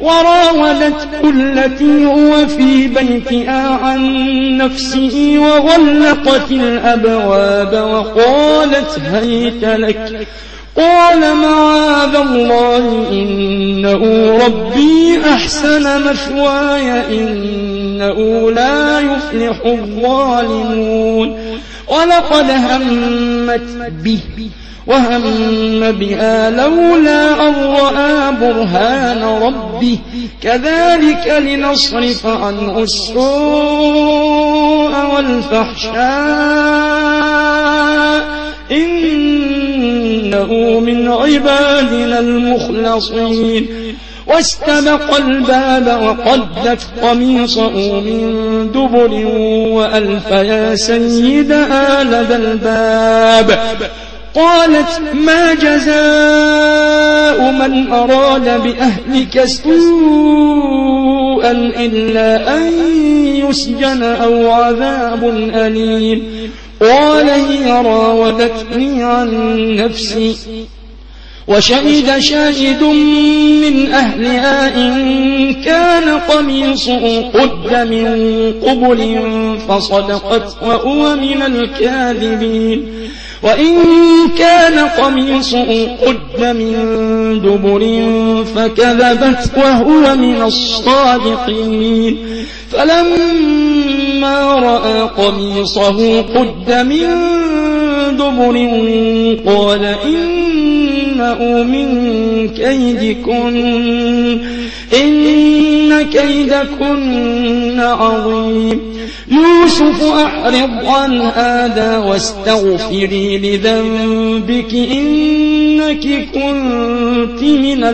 وراودته التي هو في بيتها عن نفسه وغلقت الأبواب وقالت هيت لك. قال معاذ الله إنه ربي أحسن مثواي إنه لا يفلح الظالمون. ولقد همت به وهم بها لولا أن رأى برهان ربه كذلك لنصرف عنه السوء والفحشاء إنه من عبادنا المخلصين. واستبق الباب وقدت قميصه من دبر وألف يا سيدها لدى الباب. قالت ما جزاء من أراد بأهلك سوءا إلا أن يسجن أو عذاب أليم. قال هي راودتني عن نفسي وشهد شاهد من أهلها إن كان قميصه قد من قبل فصدقت وهو من الكاذبين وإن كان قميصه قد من دبر فكذبت وهو من الصادقين. فلما رأى قميصه قد من دبر قال إنه من كيدكن إن كيدكن عظيم. يوسف أعرض عن هذا واستغفري لذنبك إنك كنت من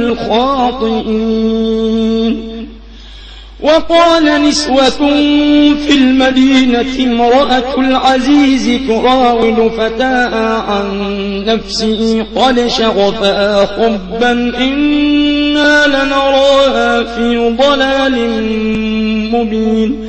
الخاطئين. وقال نسوة في المدينة امرأة العزيز تراود فتاها عن نفسه قد شغفها حبا إنا لنراها في ضلال مبين.